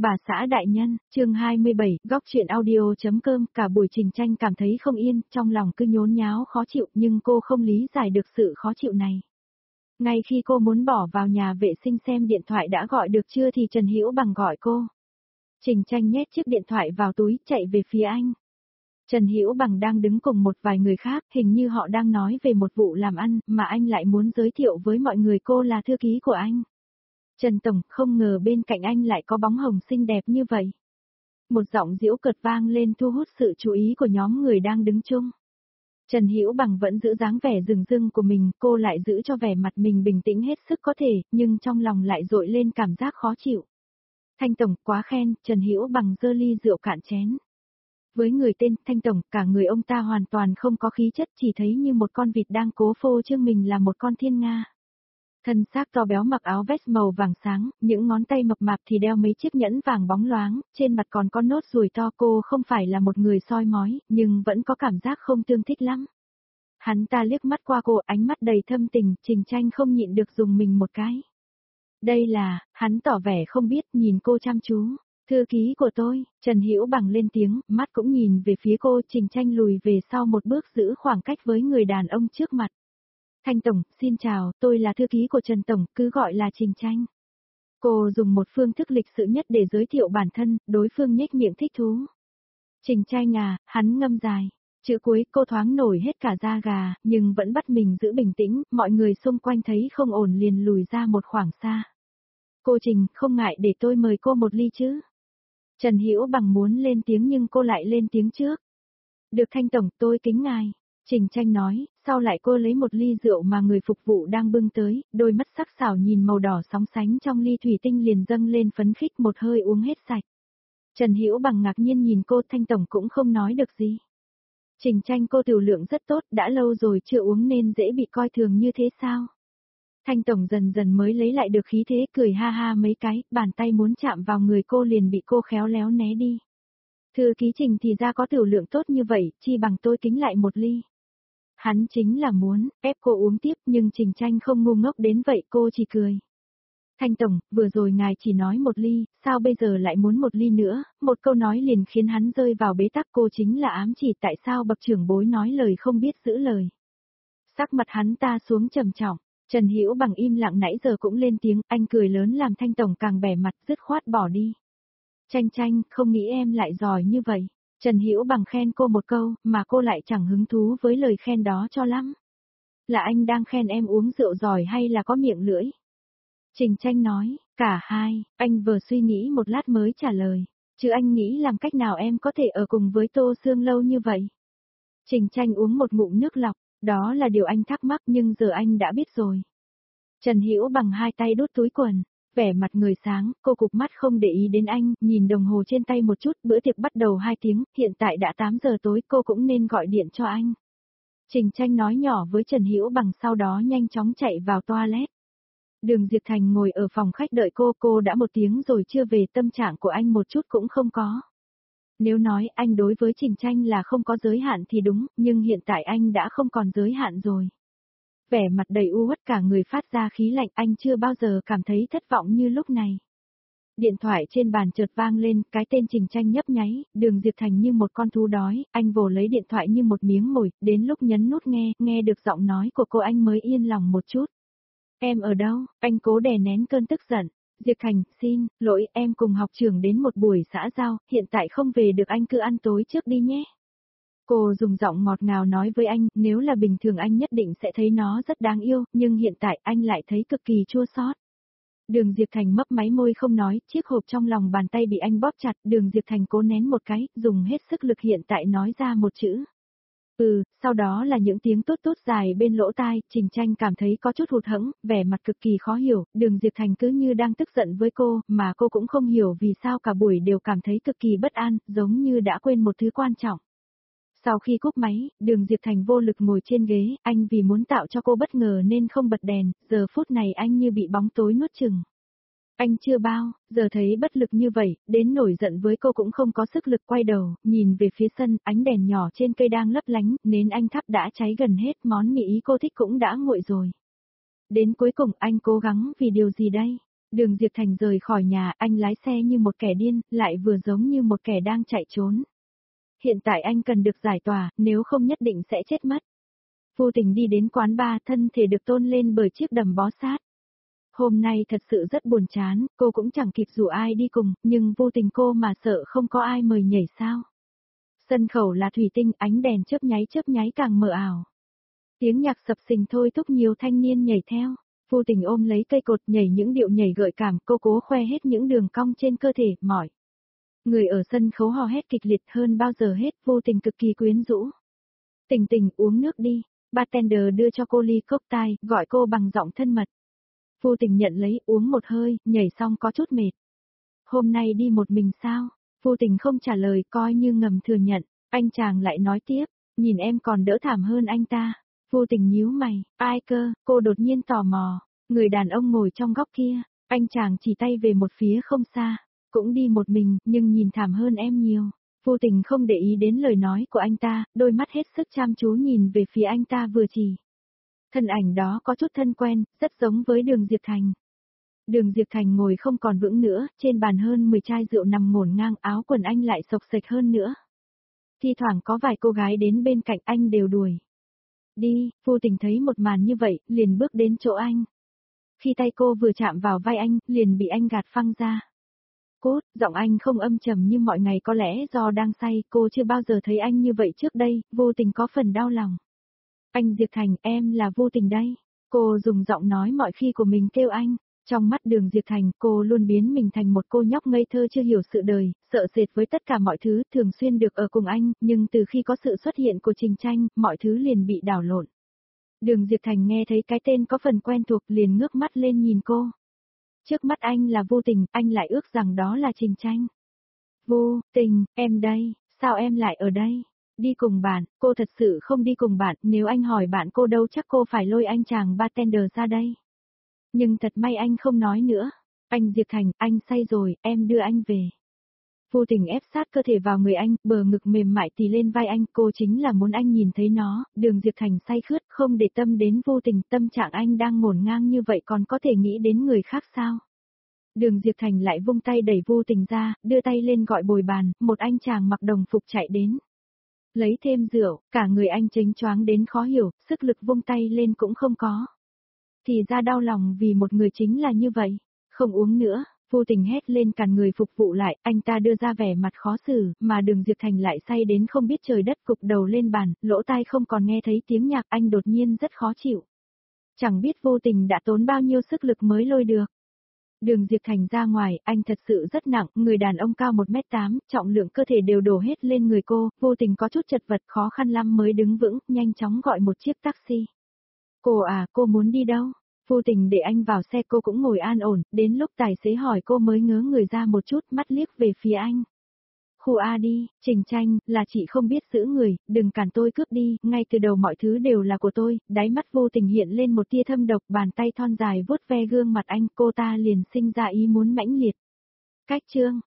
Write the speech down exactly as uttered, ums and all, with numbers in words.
Bà xã đại nhân, chương hai mươi bảy, góc chuyện audio.com, cả buổi Trình Tranh cảm thấy không yên, trong lòng cứ nhốn nháo khó chịu nhưng cô không lý giải được sự khó chịu này. Ngay khi cô muốn bỏ vào nhà vệ sinh xem điện thoại đã gọi được chưa thì Trần Hữu Bằng gọi cô. Trình Tranh nhét chiếc điện thoại vào túi, chạy về phía anh. Trần Hữu Bằng đang đứng cùng một vài người khác, hình như họ đang nói về một vụ làm ăn, mà anh lại muốn giới thiệu với mọi người cô là thư ký của anh. Trần Tổng, không ngờ bên cạnh anh lại có bóng hồng xinh đẹp như vậy. Một giọng giễu cợt vang lên thu hút sự chú ý của nhóm người đang đứng chung. Trần Hữu Bằng vẫn giữ dáng vẻ rừng rưng của mình, cô lại giữ cho vẻ mặt mình bình tĩnh hết sức có thể, nhưng trong lòng lại dội lên cảm giác khó chịu. Thanh Tổng, quá khen, Trần Hữu Bằng giơ ly rượu cạn chén. Với người tên Thanh Tổng, cả người ông ta hoàn toàn không có khí chất, chỉ thấy như một con vịt đang cố phô trương mình là một con thiên nga. Thân xác to béo mặc áo vest màu vàng sáng, những ngón tay mập mạp thì đeo mấy chiếc nhẫn vàng bóng loáng, trên mặt còn có nốt ruồi to. Cô không phải là một người soi mói, nhưng vẫn có cảm giác không tương thích lắm. Hắn ta liếc mắt qua cô, ánh mắt đầy thâm tình, Trình Tranh không nhịn được dùng mình một cái. Đây là, hắn tỏ vẻ không biết, nhìn cô chăm chú. Thư ký của tôi, Trần Hữu Bằng lên tiếng, mắt cũng nhìn về phía cô. Trình Tranh lùi về sau một bước giữ khoảng cách với người đàn ông trước mặt. Thanh Tổng, xin chào, tôi là thư ký của Trần Tổng, cứ gọi là Trình Tranh. Cô dùng một phương thức lịch sự nhất để giới thiệu bản thân, đối phương nhếch miệng thích thú. Trình Tranh à, hắn ngâm dài. Chữ cuối cô thoáng nổi hết cả da gà, nhưng vẫn bắt mình giữ bình tĩnh, mọi người xung quanh thấy không ổn liền lùi ra một khoảng xa. Cô Trình, không ngại để tôi mời cô một ly chứ? Trần Hữu Bằng muốn lên tiếng nhưng cô lại lên tiếng trước. Được Thanh Tổng, tôi kính ngài. Trình Tranh nói, sau lại cô lấy một ly rượu mà người phục vụ đang bưng tới, đôi mắt sắc sảo nhìn màu đỏ sóng sánh trong ly thủy tinh liền dâng lên phấn khích, một hơi uống hết sạch. Trần Hữu Bằng ngạc nhiên nhìn cô, Thanh Tổng cũng không nói được gì. Trình Tranh, cô tiểu lượng rất tốt, đã lâu rồi chưa uống nên dễ bị coi thường như thế sao? Thanh Tổng dần dần mới lấy lại được khí thế, cười ha ha mấy cái, bàn tay muốn chạm vào người cô liền bị cô khéo léo né đi. Thư ký Trình thì ra có tiểu lượng tốt như vậy, chi bằng tôi kính lại một ly. Hắn chính là muốn ép cô uống tiếp, nhưng Trình Tranh không ngu ngốc đến vậy, cô chỉ cười. Thanh Tổng, vừa rồi ngài chỉ nói một ly, sao bây giờ lại muốn một ly nữa? Một câu nói liền khiến hắn rơi vào bế tắc. Cô chính là ám chỉ tại sao bậc trưởng bối nói lời không biết giữ lời. Sắc mặt hắn ta xuống trầm trọng. Trần Hữu Bằng im lặng nãy giờ cũng lên tiếng, anh cười lớn làm Thanh Tổng càng bẻ mặt, dứt khoát bỏ đi. Tranh Tranh, không nghĩ em lại giỏi như vậy. Trần Hữu Bằng khen cô một câu, mà cô lại chẳng hứng thú với lời khen đó cho lắm. Là anh đang khen em uống rượu giỏi hay là có miệng lưỡi? Trình Tranh nói, cả hai. Anh vừa suy nghĩ một lát mới trả lời. Chứ anh nghĩ làm cách nào em có thể ở cùng với Tô Sương lâu như vậy? Trình Tranh uống một ngụm nước lọc, đó là điều anh thắc mắc nhưng giờ anh đã biết rồi. Trần Hữu Bằng hai tay đút túi quần. Vẻ mặt người sáng, cô cụp mắt không để ý đến anh, nhìn đồng hồ trên tay một chút, bữa tiệc bắt đầu hai tiếng, hiện tại đã tám giờ tối, cô cũng nên gọi điện cho anh. Trình Tranh nói nhỏ với Trần Hữu Bằng, sau đó nhanh chóng chạy vào toilet. Đường Diệp Thành ngồi ở phòng khách đợi cô, cô đã một tiếng rồi chưa về, tâm trạng của anh một chút cũng không có. Nếu nói anh đối với Trình Tranh là không có giới hạn thì đúng, nhưng hiện tại anh đã không còn giới hạn rồi. Vẻ mặt đầy u uất, cả người phát ra khí lạnh, anh chưa bao giờ cảm thấy thất vọng như lúc này. Điện thoại trên bàn chợt vang lên, cái tên Trình Tranh nhấp nháy, Đường Diệp Thành như một con thú đói, anh vồ lấy điện thoại như một miếng mồi, đến lúc nhấn nút nghe, nghe được giọng nói của cô anh mới yên lòng một chút. Em ở đâu? Anh cố đè nén cơn tức giận. Diệp Thành, xin, lỗi, em cùng học trưởng đến một buổi xã giao, hiện tại không về được, anh cứ ăn tối trước đi nhé. Cô dùng giọng ngọt ngào nói với anh, nếu là bình thường anh nhất định sẽ thấy nó rất đáng yêu, nhưng hiện tại anh lại thấy cực kỳ chua xót. Đường Diệp Thành mấp máy môi không nói, chiếc hộp trong lòng bàn tay bị anh bóp chặt, Đường Diệp Thành cố nén một cái, dùng hết sức lực hiện tại nói ra một chữ. Ừ, sau đó là những tiếng tốt tốt dài bên lỗ tai, Trình Tranh cảm thấy có chút hụt hẫng, vẻ mặt cực kỳ khó hiểu, Đường Diệp Thành cứ như đang tức giận với cô, mà cô cũng không hiểu vì sao cả buổi đều cảm thấy cực kỳ bất an, giống như đã quên một thứ quan trọng. Sau khi cúp máy, Đường Diệp Thành vô lực ngồi trên ghế, anh vì muốn tạo cho cô bất ngờ nên không bật đèn, giờ phút này anh như bị bóng tối nuốt chửng. Anh chưa bao, giờ thấy bất lực như vậy, đến nổi giận với cô cũng không có sức lực, quay đầu, nhìn về phía sân, ánh đèn nhỏ trên cây đang lấp lánh, nến anh thắp đã cháy gần hết, món mì ý cô thích cũng đã nguội rồi. Đến cuối cùng anh cố gắng vì điều gì đây? Đường Diệp Thành rời khỏi nhà, anh lái xe như một kẻ điên, lại vừa giống như một kẻ đang chạy trốn. Hiện tại anh cần được giải tỏa, nếu không nhất định sẽ chết mất. Vô Tình đi đến quán bar, thân thể được tôn lên bởi chiếc đầm bó sát. Hôm nay thật sự rất buồn chán, cô cũng chẳng kịp rủ ai đi cùng, nhưng vô tình cô mà sợ không có ai mời nhảy sao. Sân khấu là thủy tinh, ánh đèn chớp nháy chớp nháy càng mờ ảo. Tiếng nhạc sập sình thôi thúc nhiều thanh niên nhảy theo. Vô Tình ôm lấy cây cột nhảy những điệu nhảy gợi cảm, cô cố khoe hết những đường cong trên cơ thể, mỏi. Người ở sân khấu hò hét kịch liệt hơn bao giờ hết, Vô Tình cực kỳ quyến rũ. Tình Tình uống nước đi, bartender đưa cho cô ly cocktail, gọi cô bằng giọng thân mật. Vô Tình nhận lấy, uống một hơi, nhảy xong có chút mệt. Hôm nay đi một mình sao? Vô Tình không trả lời, coi như ngầm thừa nhận. Anh chàng lại nói tiếp, nhìn em còn đỡ thảm hơn anh ta. Vô Tình nhíu mày, ai cơ? Cô đột nhiên tò mò. Người đàn ông ngồi trong góc kia, anh chàng chỉ tay về một phía không xa. Cũng đi một mình, nhưng nhìn thảm hơn em nhiều. Vô Tình không để ý đến lời nói của anh ta, đôi mắt hết sức chăm chú nhìn về phía anh ta vừa chỉ. Thân ảnh đó có chút thân quen, rất giống với Đường Diệp Thành. Đường Diệp Thành ngồi không còn vững nữa, trên bàn hơn mười chai rượu nằm ngổn ngang, áo quần anh lại xộc xệch hơn nữa. Thi thoảng có vài cô gái đến bên cạnh anh đều đuổi. Đi, Vô Tình thấy một màn như vậy, liền bước đến chỗ anh. Khi tay cô vừa chạm vào vai anh, liền bị anh gạt phăng ra. Cốt, giọng anh không âm trầm như mọi ngày, có lẽ do đang say, cô chưa bao giờ thấy anh như vậy trước đây, Vô Tình có phần đau lòng. Anh Diệp Thành, em là Vô Tình đây. Cô dùng giọng nói mọi khi của mình kêu anh. Trong mắt Đường Diệp Thành, cô luôn biến mình thành một cô nhóc ngây thơ chưa hiểu sự đời, sợ sệt với tất cả mọi thứ, thường xuyên được ở cùng anh, nhưng từ khi có sự xuất hiện của Trình Tranh, mọi thứ liền bị đảo lộn. Đường Diệp Thành nghe thấy cái tên có phần quen thuộc, liền ngước mắt lên nhìn cô. Trước mắt anh là Vô Tình, anh lại ước rằng đó là Trình Tranh. Vô Tình, em đây, sao em lại ở đây? Đi cùng bạn, cô thật sự không đi cùng bạn, nếu anh hỏi bạn cô đâu chắc cô phải lôi anh chàng bartender ra đây. Nhưng thật may anh không nói nữa. Anh Diệp Thành, anh say rồi, em đưa anh về. Vô Tình ép sát cơ thể vào người anh, bờ ngực mềm mại tì lên vai anh, cô chính là muốn anh nhìn thấy nó. Đường Diệp Thành say khướt, không để tâm đến Vô Tình, tâm trạng anh đang ngổn ngang như vậy còn có thể nghĩ đến người khác sao? Đường Diệp Thành lại vung tay đẩy Vô Tình ra, đưa tay lên gọi bồi bàn, một anh chàng mặc đồng phục chạy đến. Lấy thêm rượu, cả người anh chênh choáng đến khó hiểu, sức lực vung tay lên cũng không có. Thì ra đau lòng vì một người chính là như vậy. Không uống nữa, Vô Tình hét lên cản người phục vụ lại, anh ta đưa ra vẻ mặt khó xử, mà Đường Diệp Thành lại say đến không biết trời đất, cục đầu lên bàn, lỗ tai không còn nghe thấy tiếng nhạc, anh đột nhiên rất khó chịu. Chẳng biết Vô Tình đã tốn bao nhiêu sức lực mới lôi được. Đường Diệp Thành ra ngoài, anh thật sự rất nặng, người đàn ông cao một mét tám, trọng lượng cơ thể đều đổ hết lên người cô, Vô Tình có chút chật vật, khó khăn lắm mới đứng vững, nhanh chóng gọi một chiếc taxi. Cô à, cô muốn đi đâu? Vô Tình để anh vào xe, cô cũng ngồi an ổn, đến lúc tài xế hỏi cô mới ngớ người ra một chút, mắt liếc về phía anh. Khu A đi, Trình Tranh, là chị không biết giữ người, đừng cản tôi cướp đi, ngay từ đầu mọi thứ đều là của tôi, đáy mắt Vô Tình hiện lên một tia thâm độc, bàn tay thon dài vuốt ve gương mặt anh, cô ta liền sinh ra ý muốn mãnh liệt. Cách chương